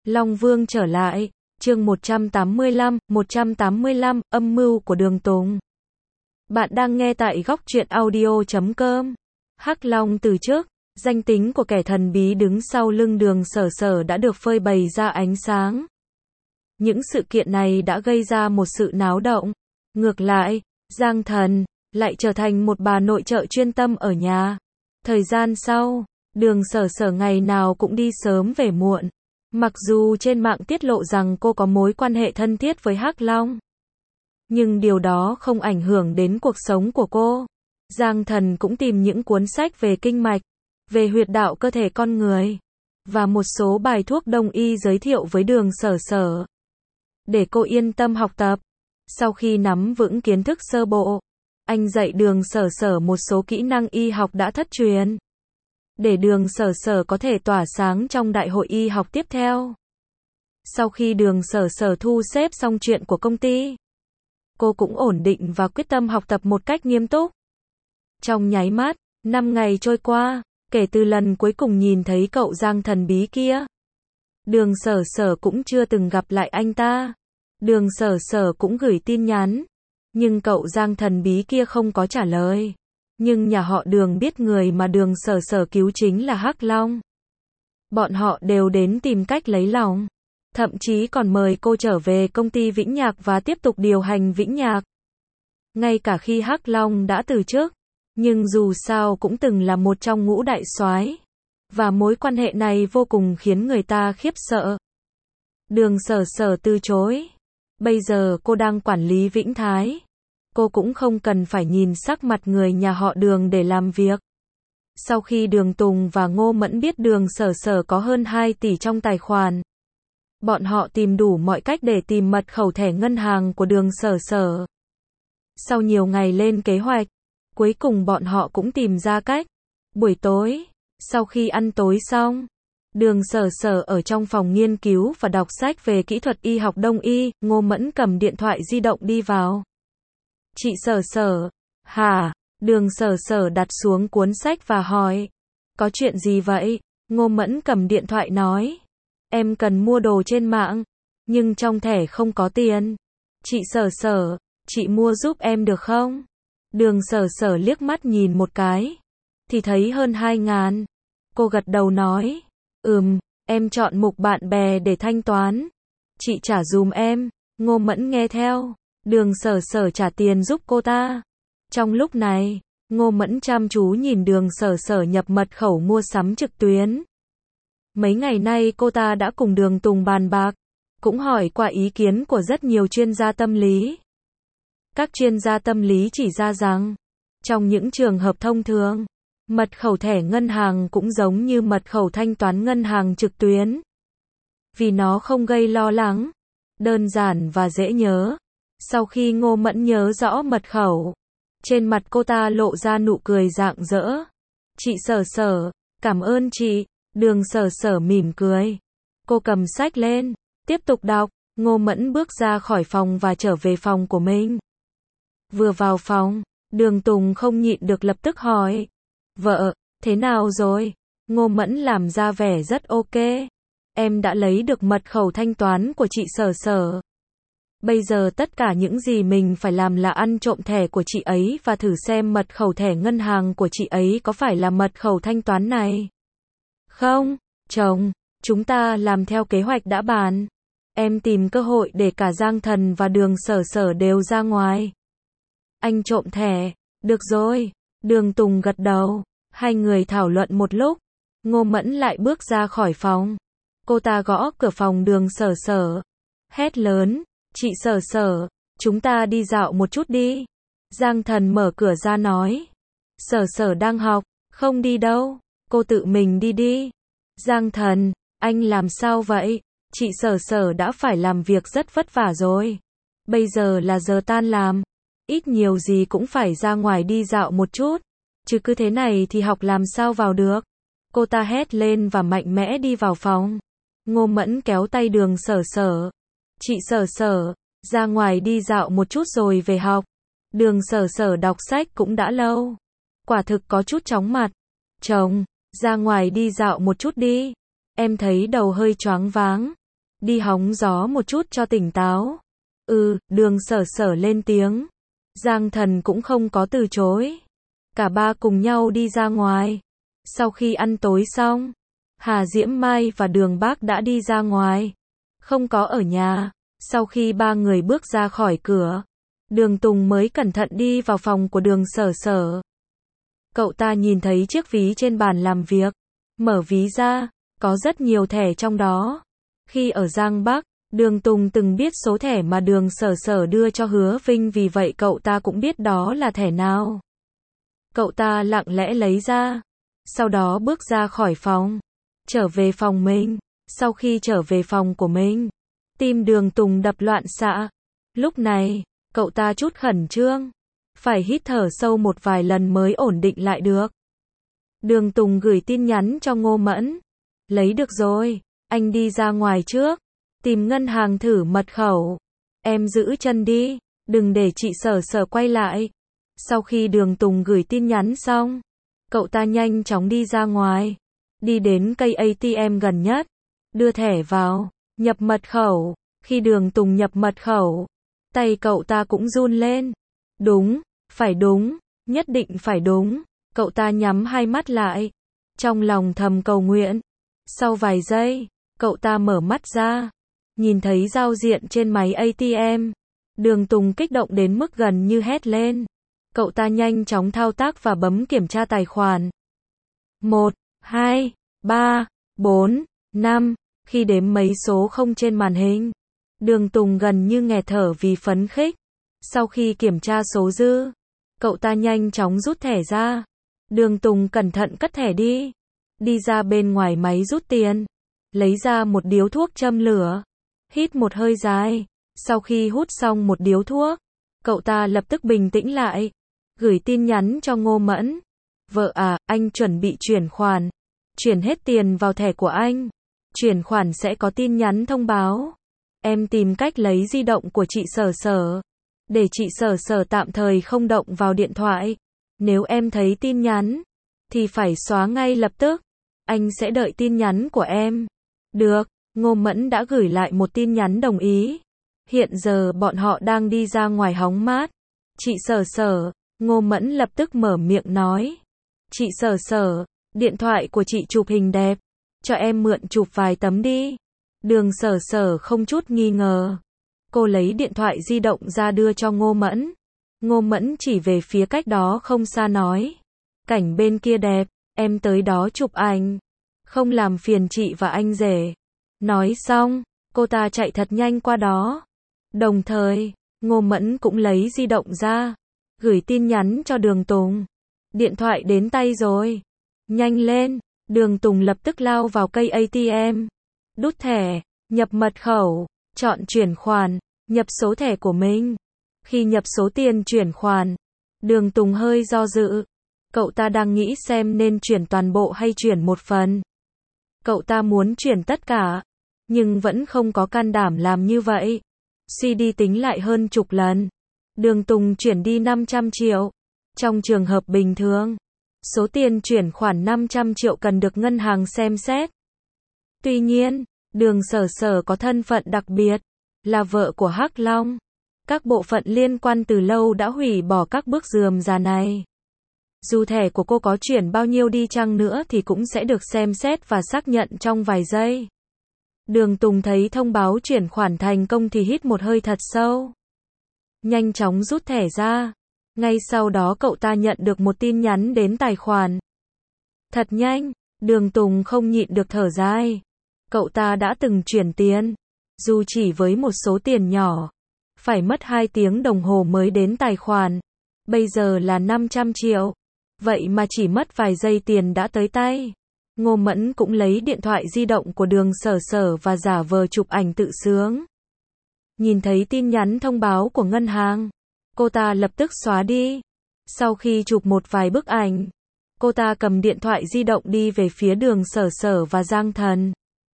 Long Vương trở lại, chương 185, âm mưu của Đường Tùng. Bạn đang nghe tại góc truyện audio.com. Hắc Long từ trước, danh tính của kẻ thần bí đứng sau lưng Đường Sở Sở đã được phơi bày ra ánh sáng. Những sự kiện này đã gây ra một sự náo động. Ngược lại, Giang Thần lại trở thành một bà nội trợ chuyên tâm ở nhà. Thời gian sau, Đường Sở Sở ngày nào cũng đi sớm về muộn. Mặc dù trên mạng tiết lộ rằng cô có mối quan hệ thân thiết với Hắc Long, nhưng điều đó không ảnh hưởng đến cuộc sống của cô. Giang Thần cũng tìm những cuốn sách về kinh mạch, về huyệt đạo cơ thể con người, và một số bài thuốc đông y giới thiệu với Đường Sở Sở, để cô yên tâm học tập. Sau khi nắm vững kiến thức sơ bộ, anh dạy Đường Sở Sở một số kỹ năng y học đã thất truyền, để Đường Sở Sở có thể tỏa sáng trong đại hội y học tiếp theo. Sau khi Đường Sở Sở thu xếp xong chuyện của công ty, cô cũng ổn định và quyết tâm học tập một cách nghiêm túc. Trong nháy mắt, 5 ngày trôi qua, kể từ lần cuối cùng nhìn thấy cậu Giang thần bí kia, Đường Sở Sở cũng chưa từng gặp lại anh ta. Đường Sở Sở cũng gửi tin nhắn, nhưng cậu Giang thần bí kia không có trả lời. Nhưng nhà họ Đường biết người mà Đường Sở Sở cứu chính là Hắc Long. Bọn họ đều đến tìm cách lấy lòng, thậm chí còn mời cô trở về công ty Vĩnh Nhạc và tiếp tục điều hành Vĩnh Nhạc. Ngay cả khi Hắc Long đã từ chức, nhưng dù sao cũng từng là một trong ngũ đại soái, và mối quan hệ này vô cùng khiến người ta khiếp sợ. Đường Sở Sở từ chối. Bây giờ cô đang quản lý Vĩnh Thái. Cô cũng không cần phải nhìn sắc mặt người nhà họ Đường để làm việc. Sau khi Đường Tùng và Ngô Mẫn biết Đường Sở Sở có hơn 2 tỷ trong tài khoản, bọn họ tìm đủ mọi cách để tìm mật khẩu thẻ ngân hàng của Đường Sở Sở. Sau nhiều ngày lên kế hoạch, cuối cùng bọn họ cũng tìm ra cách. Buổi tối, sau khi ăn tối xong, Đường Sở Sở ở trong phòng nghiên cứu và đọc sách về kỹ thuật y học đông y. Ngô Mẫn cầm điện thoại di động đi vào. Chị Sở Sở, hả? Đường Sở Sở đặt xuống cuốn sách và hỏi, có chuyện gì vậy? Ngô Mẫn cầm điện thoại nói, em cần mua đồ trên mạng, nhưng trong thẻ không có tiền. Chị Sở Sở, chị mua giúp em được không? Đường Sở Sở liếc mắt nhìn một cái, thì thấy hơn 2.000. Cô gật đầu nói, em chọn mục bạn bè để thanh toán. Chị trả dùm em. Ngô Mẫn nghe theo. Đường Sở Sở trả tiền giúp cô ta. Trong lúc này, Ngô Mẫn chăm chú nhìn Đường Sở Sở nhập mật khẩu mua sắm trực tuyến. Mấy ngày nay cô ta đã cùng Đường Tùng bàn bạc, cũng hỏi qua ý kiến của rất nhiều chuyên gia tâm lý. Các chuyên gia tâm lý chỉ ra rằng, trong những trường hợp thông thường, mật khẩu thẻ ngân hàng cũng giống như mật khẩu thanh toán ngân hàng trực tuyến. Vì nó không gây lo lắng, đơn giản và dễ nhớ. Sau khi Ngô Mẫn nhớ rõ mật khẩu, trên mặt cô ta lộ ra nụ cười rạng rỡ. Chị Sở Sở, cảm ơn chị. Đường Sở Sở mỉm cười. Cô cầm sách lên, tiếp tục đọc. Ngô Mẫn bước ra khỏi phòng và trở về phòng của mình. Vừa vào phòng, Đường Tùng không nhịn được lập tức hỏi, vợ, thế nào rồi? Ngô Mẫn làm ra vẻ rất ok. Em đã lấy được mật khẩu thanh toán của chị Sở Sở. Bây giờ tất cả những gì mình phải làm là ăn trộm thẻ của chị ấy và thử xem mật khẩu thẻ ngân hàng của chị ấy có phải là mật khẩu thanh toán này. Không, chồng, chúng ta làm theo kế hoạch đã bàn. Em tìm cơ hội để cả Giang Thần và Đường Sở Sở đều ra ngoài. Anh trộm thẻ, được rồi. Đường Tùng gật đầu. Hai người thảo luận một lúc. Ngô Mẫn lại bước ra khỏi phòng. Cô ta gõ cửa phòng Đường Sở Sở, hét lớn, chị Sở Sở, chúng ta đi dạo một chút đi. Giang Thần mở cửa ra nói, Sở Sở đang học, không đi đâu, cô tự mình đi đi. Giang Thần, anh làm sao vậy? Chị Sở Sở đã phải làm việc rất vất vả rồi. Bây giờ là giờ tan làm, ít nhiều gì cũng phải ra ngoài đi dạo một chút, chứ cứ thế này thì học làm sao vào được. Cô ta hét lên và mạnh mẽ đi vào phòng. Ngô Mẫn kéo tay Đường Sở Sở. Chị Sở Sở, ra ngoài đi dạo một chút rồi về học. Đường Sở Sở đọc sách cũng đã lâu. Quả thực có chút chóng mặt. Chồng, ra ngoài đi dạo một chút đi. Em thấy đầu hơi choáng váng. Đi hóng gió một chút cho tỉnh táo. Đường Sở Sở lên tiếng. Giang Thần cũng không có từ chối. Cả ba cùng nhau đi ra ngoài. Sau khi ăn tối xong, Hà Diễm Mai và Đường Bác đã đi ra ngoài. Không có ở nhà. Sau khi ba người bước ra khỏi cửa, Đường Tùng mới cẩn thận đi vào phòng của Đường Sở Sở. Cậu ta nhìn thấy chiếc ví trên bàn làm việc. Mở ví ra, có rất nhiều thẻ trong đó. Khi ở Giang Bắc, Đường Tùng từng biết số thẻ mà Đường Sở Sở đưa cho Hứa Vinh, vì vậy cậu ta cũng biết đó là thẻ nào. Cậu ta lặng lẽ lấy ra, sau đó bước ra khỏi phòng, trở về phòng mình. Sau khi trở về phòng của mình, tim Đường Tùng đập loạn xạ. Lúc này, cậu ta chút khẩn trương, phải hít thở sâu một vài lần mới ổn định lại được. Đường Tùng gửi tin nhắn cho Ngô Mẫn. Lấy được rồi, anh đi ra ngoài trước, tìm ngân hàng thử mật khẩu. Em giữ chân đi, đừng để chị Sở Sở quay lại. Sau khi Đường Tùng gửi tin nhắn xong, cậu ta nhanh chóng đi ra ngoài, đi đến cây ATM gần nhất, đưa thẻ vào, nhập mật khẩu. Khi Đường Tùng nhập mật khẩu, tay cậu ta cũng run lên. Đúng, phải đúng, nhất định phải đúng. Cậu ta nhắm hai mắt lại, trong lòng thầm cầu nguyện. Sau vài giây, cậu ta mở mắt ra, nhìn thấy giao diện trên máy ATM. Đường Tùng kích động đến mức gần như hét lên. Cậu ta nhanh chóng thao tác và bấm kiểm tra tài khoản. 1, 2, 3, 4, 5. Khi đếm mấy số không trên màn hình, Đường Tùng gần như nghẹt thở vì phấn khích. Sau khi kiểm tra số dư, cậu ta nhanh chóng rút thẻ ra. Đường Tùng cẩn thận cất thẻ đi. Đi ra bên ngoài máy rút tiền, lấy ra một điếu thuốc châm lửa, hít một hơi dài. Sau khi hút xong một điếu thuốc, cậu ta lập tức bình tĩnh lại, gửi tin nhắn cho Ngô Mẫn. Vợ à, anh chuẩn bị chuyển khoản, chuyển hết tiền vào thẻ của anh. Chuyển khoản sẽ có tin nhắn thông báo. Em tìm cách lấy di động của chị Sở Sở, để chị Sở Sở tạm thời không động vào điện thoại. Nếu em thấy tin nhắn, thì phải xóa ngay lập tức. Anh sẽ đợi tin nhắn của em. Được, Ngô Mẫn đã gửi lại một tin nhắn đồng ý. Hiện giờ bọn họ đang đi ra ngoài hóng mát. Chị Sở Sở, Ngô Mẫn lập tức mở miệng nói. Chị Sở Sở, điện thoại của chị chụp hình đẹp, cho em mượn chụp vài tấm đi. Đường Sở Sở không chút nghi ngờ. Cô lấy điện thoại di động ra đưa cho Ngô Mẫn. Ngô Mẫn chỉ về phía cách đó không xa nói. Cảnh bên kia đẹp, em tới đó chụp ảnh. Không làm phiền chị và anh rể. Nói xong, cô ta chạy thật nhanh qua đó. Đồng thời, Ngô Mẫn cũng lấy di động ra, gửi tin nhắn cho Đường Tùng. Điện thoại đến tay rồi. Nhanh lên. Đường Tùng lập tức lao vào cây ATM. Đút thẻ, nhập mật khẩu, chọn chuyển khoản, nhập số thẻ của mình. Khi nhập số tiền chuyển khoản, Đường Tùng hơi do dự. Cậu ta đang nghĩ xem nên chuyển toàn bộ hay chuyển một phần. Cậu ta muốn chuyển tất cả, nhưng vẫn không có can đảm làm như vậy. Suy đi tính lại hơn chục lần, Đường Tùng chuyển đi 500 triệu. Trong trường hợp bình thường, số tiền chuyển khoản 500 triệu cần được ngân hàng xem xét. Tuy nhiên, Đường Sở Sở có thân phận đặc biệt, là vợ của Hắc Long. Các bộ phận liên quan từ lâu đã hủy bỏ các bước rườm rà này. Dù thẻ của cô có chuyển bao nhiêu đi chăng nữa thì cũng sẽ được xem xét và xác nhận trong vài giây. Đường Tùng thấy thông báo chuyển khoản thành công thì hít một hơi thật sâu. Nhanh chóng rút thẻ ra. Ngay sau đó cậu ta nhận được một tin nhắn đến tài khoản. Thật nhanh, Đường Tùng không nhịn được thở dài. Cậu ta đã từng chuyển tiền, dù chỉ với một số tiền nhỏ, phải mất 2 tiếng đồng hồ mới đến tài khoản. Bây giờ là 500 triệu. Vậy mà chỉ mất vài giây tiền đã tới tay. Ngô Mẫn cũng lấy điện thoại di động của Đường Sở Sở và giả vờ chụp ảnh tự sướng. Nhìn thấy tin nhắn thông báo của ngân hàng, cô ta lập tức xóa đi. Sau khi chụp một vài bức ảnh, cô ta cầm điện thoại di động đi về phía Đường Sở Sở và Giang Thần.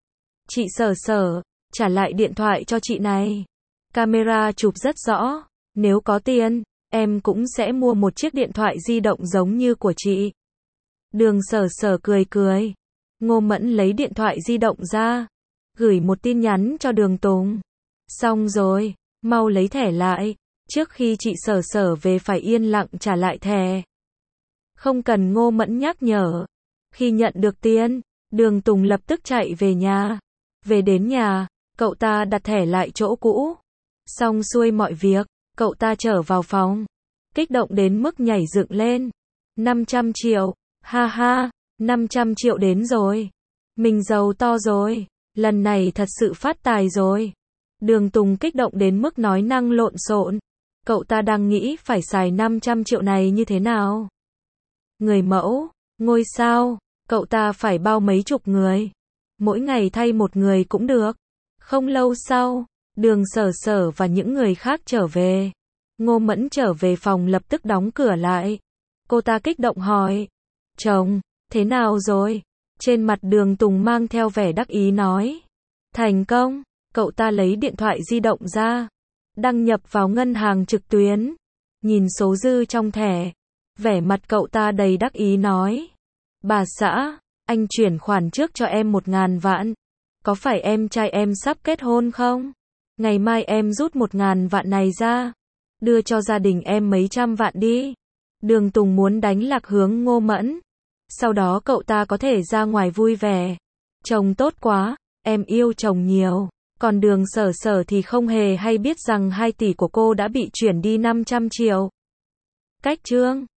Chị Sở Sở, trả lại điện thoại cho chị này. Camera chụp rất rõ. Nếu có tiền, em cũng sẽ mua một chiếc điện thoại di động giống như của chị. Đường Sở Sở cười cười. Ngô Mẫn lấy điện thoại di động ra, gửi một tin nhắn cho Đường Tùng. Xong rồi, mau lấy thẻ lại, trước khi chị Sở Sở về phải yên lặng trả lại thẻ. Không cần Ngô Mẫn nhắc nhở. Khi nhận được tiền, Đường Tùng lập tức chạy về nhà. Về đến nhà, cậu ta đặt thẻ lại chỗ cũ. Xong xuôi mọi việc, cậu ta trở vào phòng. Kích động đến mức nhảy dựng lên. 500 triệu, ha ha, 500 triệu đến rồi. Mình giàu to rồi, lần này thật sự phát tài rồi. Đường Tùng kích động đến mức nói năng lộn xộn. Cậu ta đang nghĩ phải xài 500 triệu này như thế nào. Người mẫu, ngôi sao, cậu ta phải bao mấy chục người. Mỗi ngày thay một người cũng được. Không lâu sau, Đường Sở Sở và những người khác trở về. Ngô Mẫn trở về phòng lập tức đóng cửa lại. Cô ta kích động hỏi. Chồng, thế nào rồi? Trên mặt Đường Tùng mang theo vẻ đắc ý nói. Thành công, cậu ta lấy điện thoại di động ra. Đăng nhập vào ngân hàng trực tuyến. Nhìn số dư trong thẻ. Vẻ mặt cậu ta đầy đắc ý nói. Bà xã, anh chuyển khoản trước cho em 1.000 vạn. Có phải em trai em sắp kết hôn không? Ngày mai em rút 1.000 vạn này ra. Đưa cho gia đình em mấy trăm vạn đi. Đường Tùng muốn đánh lạc hướng Ngô Mẫn. Sau đó cậu ta có thể ra ngoài vui vẻ. Chồng tốt quá, em yêu chồng nhiều. Còn Đường Sở Sở thì không hề hay biết rằng 2 tỷ của cô đã bị chuyển đi 500 triệu. Cách chương